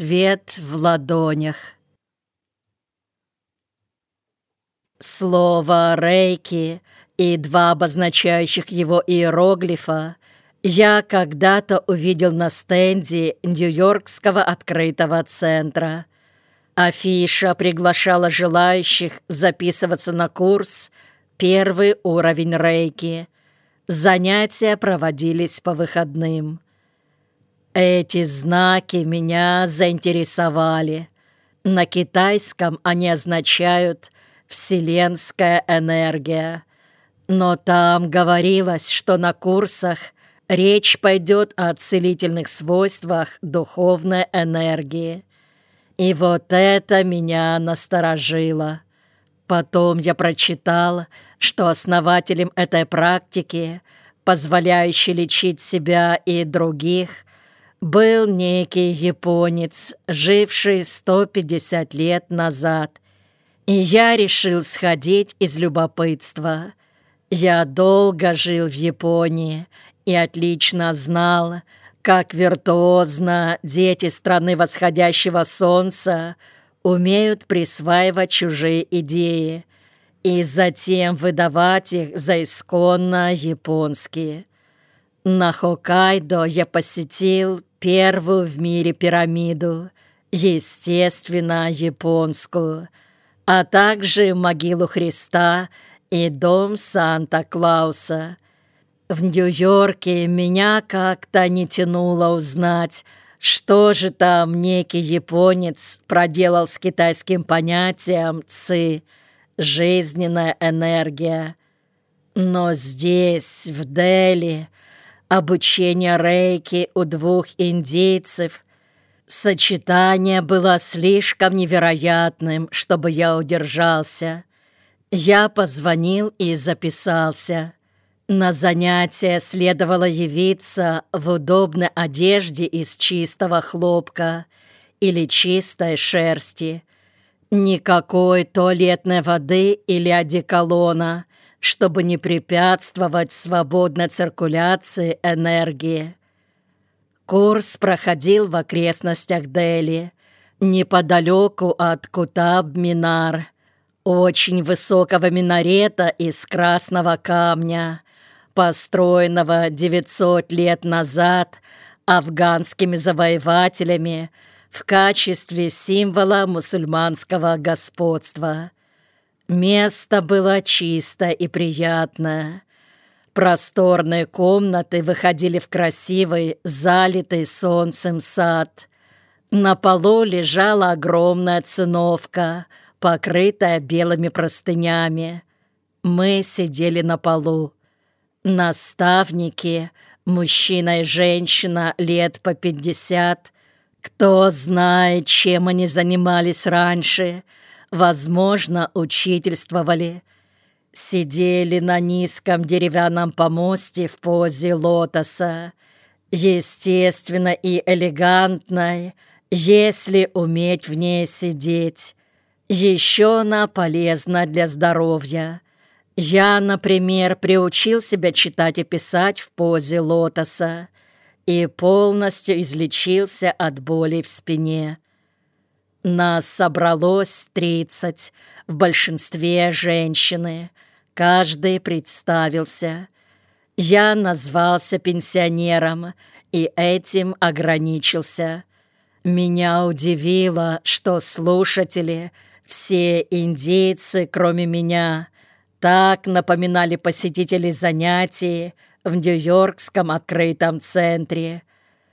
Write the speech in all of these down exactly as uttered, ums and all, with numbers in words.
Свет в ладонях. Слово «рейки» и два обозначающих его иероглифа я когда-то увидел на стенде Нью-Йоркского открытого центра. Афиша приглашала желающих записываться на курс «Первый уровень рейки». Занятия проводились по выходным. Эти знаки меня заинтересовали. На китайском они означают «вселенская энергия». Но там говорилось, что на курсах речь пойдет о целительных свойствах духовной энергии. И вот это меня насторожило. Потом я прочитал, что основателем этой практики, позволяющей лечить себя и других, был некий японец, живший сто пятьдесят лет назад. И я решил сходить из любопытства. Я долго жил в Японии и отлично знал, как виртуозно дети страны восходящего солнца умеют присваивать чужие идеи и затем выдавать их за исконно японские. На Хоккайдо я посетил первую в мире пирамиду, естественно, японскую, а также могилу Христа и дом Санта-Клауса. В Нью-Йорке меня как-то не тянуло узнать, что же там некий японец проделал с китайским понятием «ци» — жизненная энергия. Но здесь, в Дели, обучение рейки у двух индейцев, сочетание было слишком невероятным, чтобы я удержался. Я позвонил и записался. На занятие следовало явиться в удобной одежде из чистого хлопка или чистой шерсти. Никакой туалетной воды или одеколона, чтобы не препятствовать свободной циркуляции энергии. Курс проходил в окрестностях Дели, неподалеку от Кутаб-Минар, очень высокого минарета из красного камня, построенного девятьсот лет назад афганскими завоевателями в качестве символа мусульманского господства. Место было чисто и приятное. Просторные комнаты выходили в красивый, залитый солнцем сад. На полу лежала огромная циновка, покрытая белыми простынями. Мы сидели на полу. Наставники, мужчина и женщина лет по пятьдесят, кто знает, чем они занимались раньше, возможно, учительствовали, сидели на низком деревянном помосте в позе лотоса, естественно и элегантной, если уметь в ней сидеть. Еще она полезна для здоровья. Я, например, приучил себя читать и писать в позе лотоса и полностью излечился от боли в спине. Нас собралось тридцать, в большинстве женщины. Каждый представился. Я назвался пенсионером и этим ограничился. Меня удивило, что слушатели, все индейцы, кроме меня, так напоминали посетителей занятий в Нью-Йоркском открытом центре.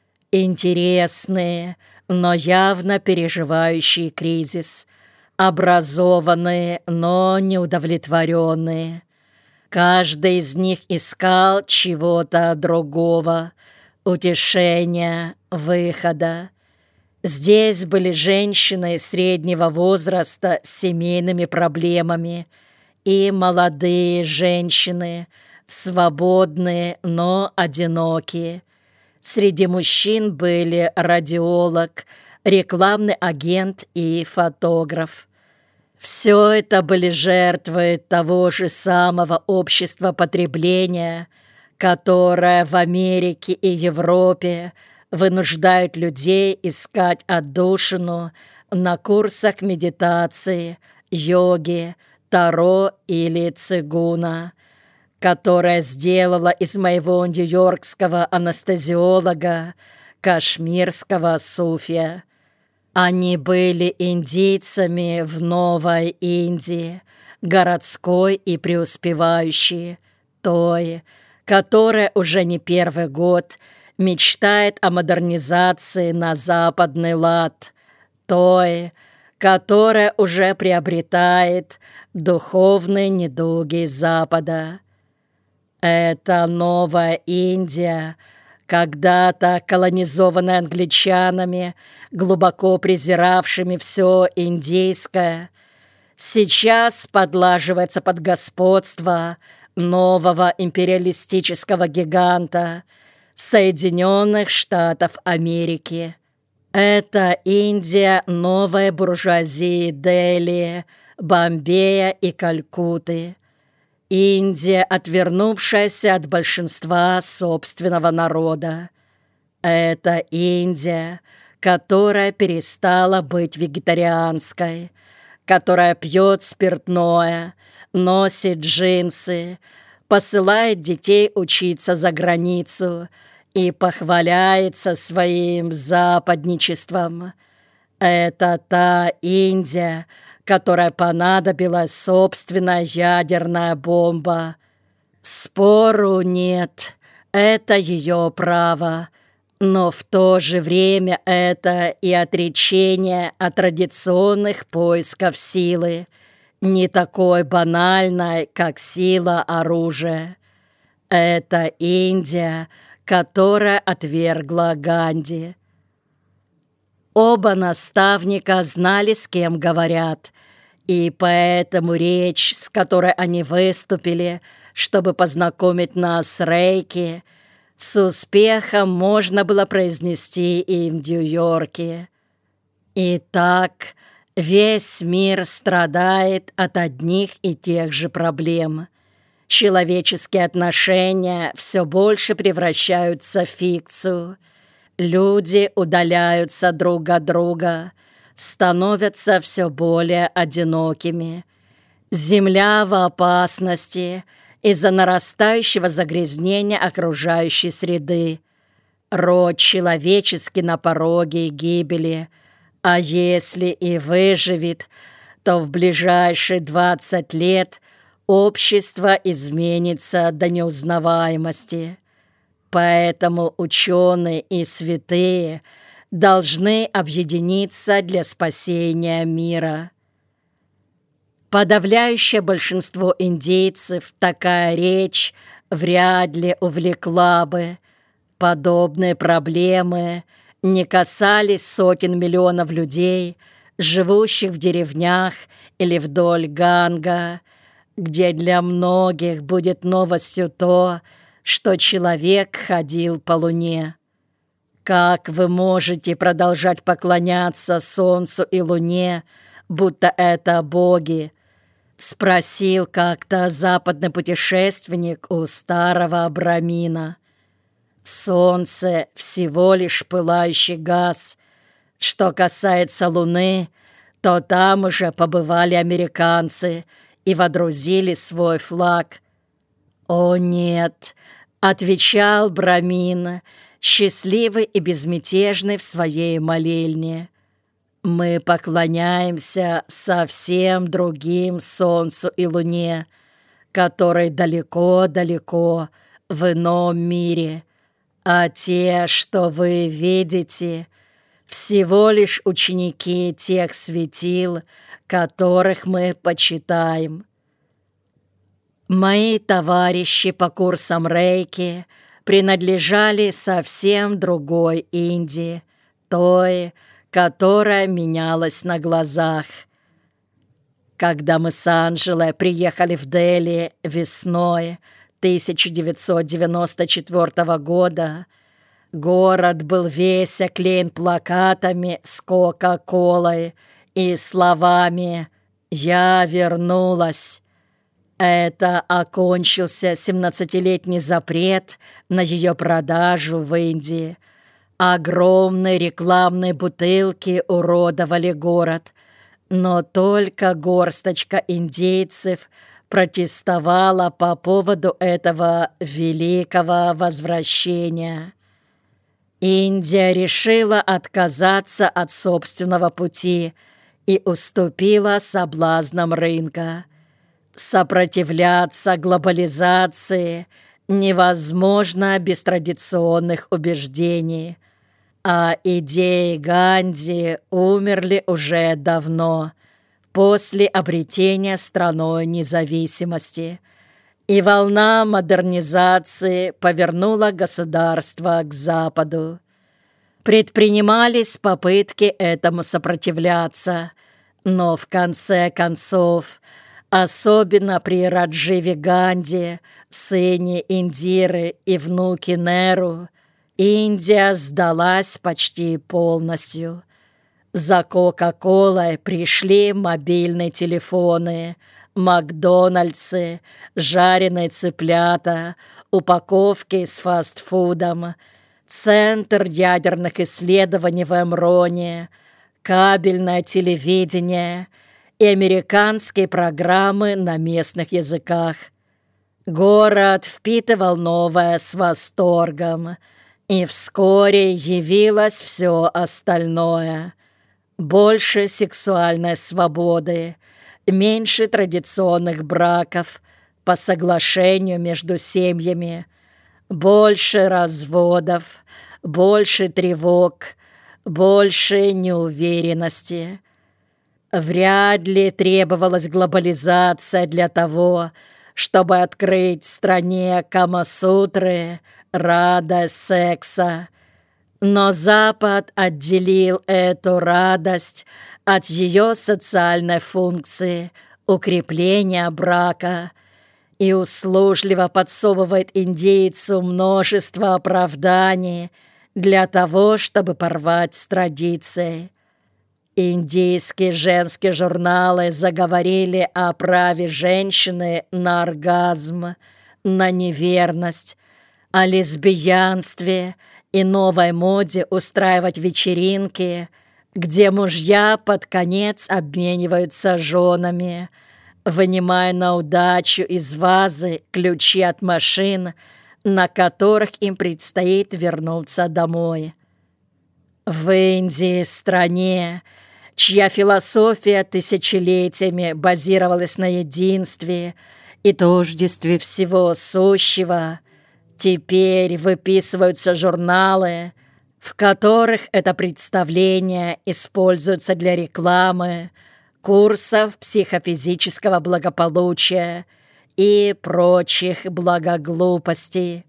Интересные, но явно переживающие кризис, образованные, но неудовлетворенные. Каждый из них искал чего-то другого, утешения, выхода. Здесь были женщины среднего возраста с семейными проблемами и молодые женщины, свободные, но одинокие. Среди мужчин были радиолог, рекламный агент и фотограф. Все это были жертвы того же самого общества потребления, которое в Америке и Европе вынуждают людей искать отдушину на курсах медитации, йоги, таро или цигуна, которая сделала из моего нью-йоркского анестезиолога кашмирского суфия. Они были индийцами в Новой Индии, городской и преуспевающей, той, которая уже не первый год мечтает о модернизации на западный лад, той, которая уже приобретает духовные недуги Запада. Это Новая Индия, когда-то колонизованная англичанами, глубоко презиравшими все индийское, сейчас подлаживается под господство нового империалистического гиганта Соединенных Штатов Америки. Это Индия новой буржуазии Дели, Бомбея и Калькутты. Индия, отвернувшаяся от большинства собственного народа. Это Индия, которая перестала быть вегетарианской, которая пьет спиртное, носит джинсы, посылает детей учиться за границу и похваляется своим западничеством. Это та Индия, которой понадобилась собственная ядерная бомба. Спору нет, это ее право, но в то же время это и отречение от традиционных поисков силы, не такой банальной, как сила оружия. Это Индия, которая отвергла Ганди. Оба наставника знали, с кем говорят, и поэтому речь, с которой они выступили, чтобы познакомить нас с рейки, с успехом можно было произнести и в Нью-Йорке. Итак, весь мир страдает от одних и тех же проблем. Человеческие отношения все больше превращаются в фикцию. Люди удаляются друг от друга, становятся все более одинокими. Земля в опасности из-за нарастающего загрязнения окружающей среды. Род человеческий на пороге гибели, а если и выживет, то в ближайшие двадцать лет общество изменится до неузнаваемости. Поэтому ученые и святые должны объединиться для спасения мира. Подавляющее большинство индейцев такая речь вряд ли увлекла бы. Подобные проблемы не касались сотен миллионов людей, живущих в деревнях или вдоль Ганга, где для многих будет новостью то, что человек ходил по луне. Как вы можете продолжать поклоняться солнцу и луне, будто это боги? Спросил как-то западный путешественник у старого брамина. Солнце всего лишь пылающий газ. Что касается луны, то там уже побывали американцы и водрузили свой флаг. «О нет», — отвечал брамин, счастливый и безмятежный в своей молельне. «Мы поклоняемся совсем другим солнцу и луне, которые далеко-далеко в ином мире, а те, что вы видите, всего лишь ученики тех светил, которых мы почитаем». Мои товарищи по курсам рейки принадлежали совсем другой Индии, той, которая менялась на глазах. Когда мы с Анжелой приехали в Дели весной тысяча девятьсот девяносто четвёртого года, город был весь оклеен плакатами с Кока-Колой и словами «Я вернулась». Это окончился семнадцатилетний запрет на ее продажу в Индии, Огромные рекламные бутылки уродовали город, но только горсточка индейцев протестовала по поводу этого великого возвращения. Индия решила отказаться от собственного пути и уступила соблазнам рынка. Сопротивляться глобализации невозможно без традиционных убеждений, а идеи Ганди умерли уже давно, после обретения страной независимости, и волна модернизации повернула государство к Западу. Предпринимались попытки этому сопротивляться, но в конце концов, особенно при Радживе Ганди, сыне Индиры и внуке Неру, Индия сдалась почти полностью. За Кока-Колой пришли мобильные телефоны, Макдональдсы, жареные цыплята, упаковки с фастфудом, центр ядерных исследований в Эмроне, кабельное телевидение и американские программы на местных языках. Город впитывал новое с восторгом, и вскоре явилось все остальное. Больше сексуальной свободы, меньше традиционных браков по соглашению между семьями, больше разводов, больше тревог, больше неуверенности. Вряд ли требовалась глобализация для того, чтобы открыть в стране Камасутры радость секса. Но Запад отделил эту радость от ее социальной функции укрепления брака и услужливо подсовывает индейцу множество оправданий для того, чтобы порвать с традицией. Индийские женские журналы заговорили о праве женщины на оргазм, на неверность, о лесбиянстве и новой моде устраивать вечеринки, где мужья под конец обмениваются женами, вынимая на удачу из вазы ключи от машин, на которых им предстоит вернуться домой. В Индии, стране, чья философия тысячелетиями базировалась на единстве и тождестве всего сущего, теперь выписываются журналы, в которых это представление используется для рекламы, курсов психофизического благополучия и прочих благоглупостей.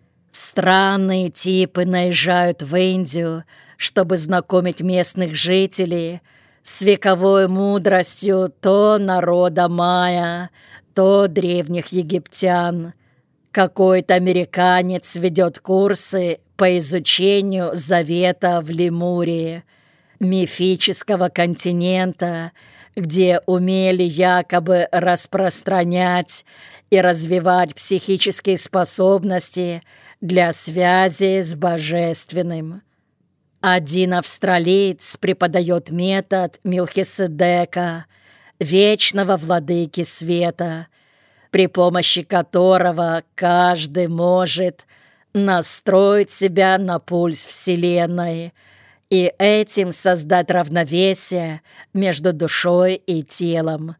Странные типы наезжают в Индию, чтобы знакомить местных жителей с вековой мудростью то народа майя, то древних египтян. Какой-то американец ведет курсы по изучению Завета в Лемурии, мифического континента, где умели якобы распространять и развивать психические способности для связи с божественным. Один австралиец преподает метод Мелхиседека, вечного владыки света, при помощи которого каждый может настроить себя на пульс Вселенной и этим создать равновесие между душой и телом.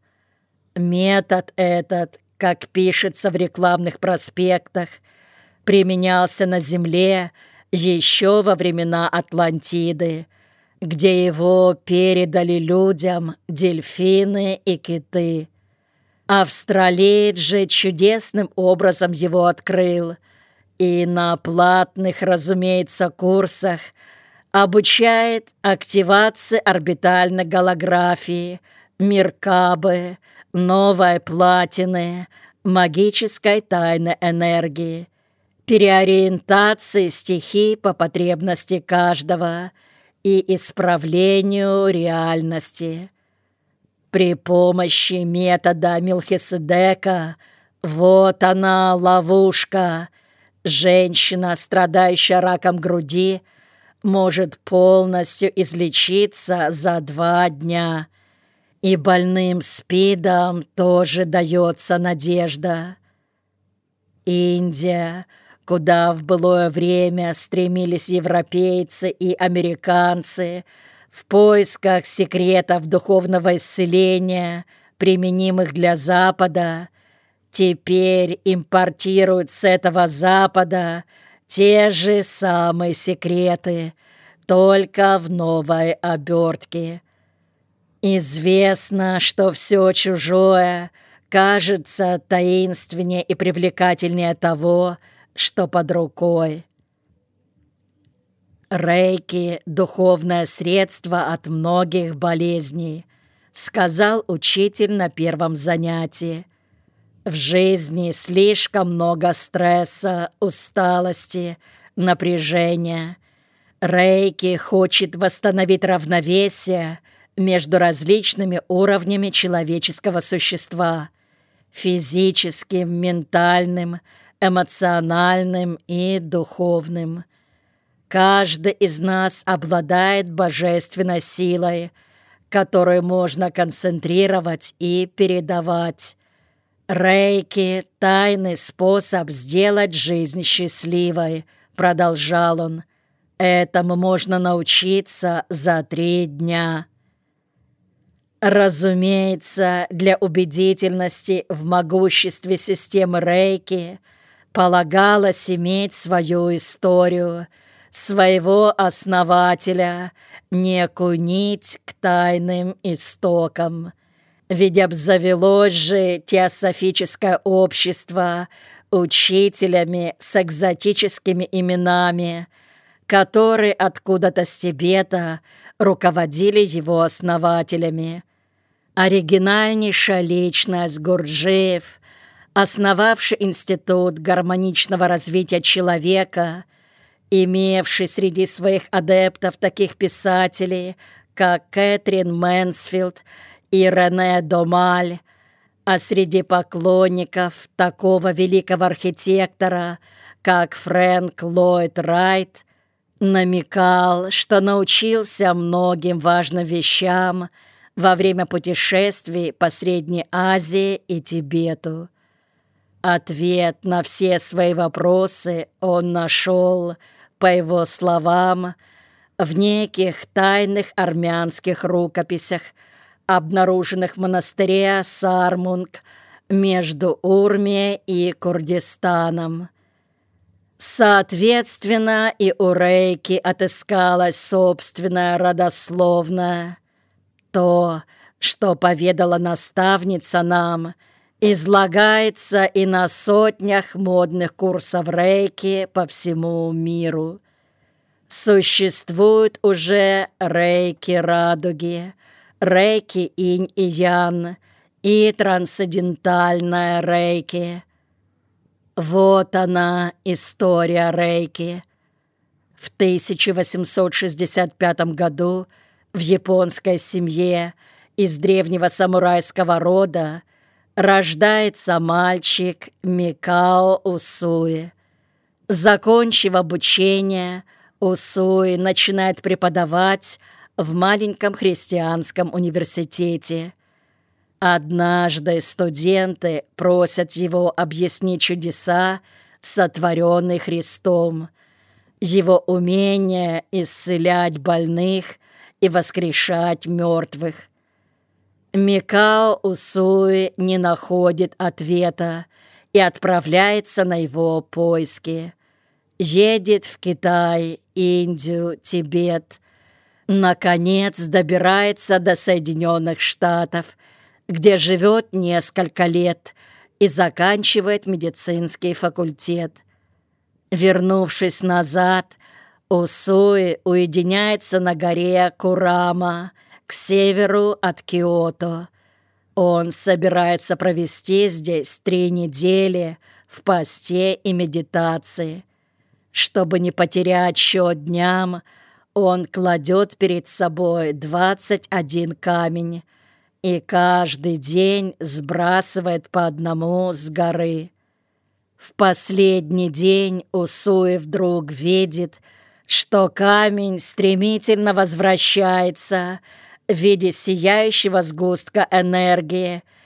Метод этот, как пишется в рекламных проспектах, применялся на Земле еще во времена Атлантиды, где его передали людям дельфины и киты. Австралиец же чудесным образом его открыл и на платных, разумеется, курсах обучает активации орбитальной голографии, Меркабы, новой платины, магической тайны энергии, переориентации стихий по потребности каждого и исправлению реальности. При помощи метода Мелхиседека, вот она, ловушка, женщина, страдающая раком груди, может полностью излечиться за два дня. И больным СПИДом тоже дается надежда. Индия, куда в былое время стремились европейцы и американцы в поисках секретов духовного исцеления, применимых для Запада, теперь импортируют с этого Запада те же самые секреты, только в новой обертке. Известно, что все чужое кажется таинственнее и привлекательнее того, что под рукой. Рейки – духовное средство от многих болезней, сказал учитель на первом занятии. В жизни слишком много стресса, усталости, напряжения. Рейки хочет восстановить равновесие между различными уровнями человеческого существа – физическим, ментальным, эмоциональным и духовным. Каждый из нас обладает божественной силой, которую можно концентрировать и передавать. Рейки – тайный способ сделать жизнь счастливой, продолжал он. Этому можно научиться за три дня. Разумеется, для убедительности в могуществе системы Рейки полагалось иметь свою историю, своего основателя, некую нить к тайным истокам. Ведь обзавелось же теософическое общество учителями с экзотическими именами, которые откуда-то с Тибета руководили его основателями. Оригинальнейшая личность Гурджиев, основавший институт гармоничного развития человека, имевший среди своих адептов таких писателей, как Кэтрин Мэнсфилд и Рене Домаль, а среди поклонников такого великого архитектора, как Фрэнк Ллойд Райт, намекал, что научился многим важным вещам во время путешествий по Средней Азии и Тибету. Ответ на все свои вопросы он нашел, по его словам, в неких тайных армянских рукописях, обнаруженных в монастыре Сармунг между Урмией и Курдистаном. Соответственно, и у Рейки отыскалась собственная родословная. То, что поведала наставница нам, излагается и на сотнях модных курсов Рейки по всему миру. Существуют уже Рейки радуги, Рейки инь и ян и трансцендентальная Рейки. Вот она, история Рейки. В тысяча восемьсот шестьдесят пятом году в японской семье из древнего самурайского рода рождается мальчик Микао Усуи. Закончив обучение, Усуи начинает преподавать в маленьком христианском университете. Однажды студенты просят его объяснить чудеса, сотворенные Христом, его умение исцелять больных и воскрешать мертвых. Микао Усуи не находит ответа и отправляется на его поиски. Едет в Китай, Индию, Тибет. Наконец добирается до Соединенных Штатов, где живет несколько лет и заканчивает медицинский факультет. Вернувшись назад, Усуи уединяется на горе Курама, к северу от Киото. Он собирается провести здесь три недели в посте и медитации. Чтобы не потерять счет дням, он кладет перед собой двадцать один камень и каждый день сбрасывает по одному с горы. В последний день Усуи вдруг видит, что камень стремительно возвращается в виде сияющего сгустка энергии,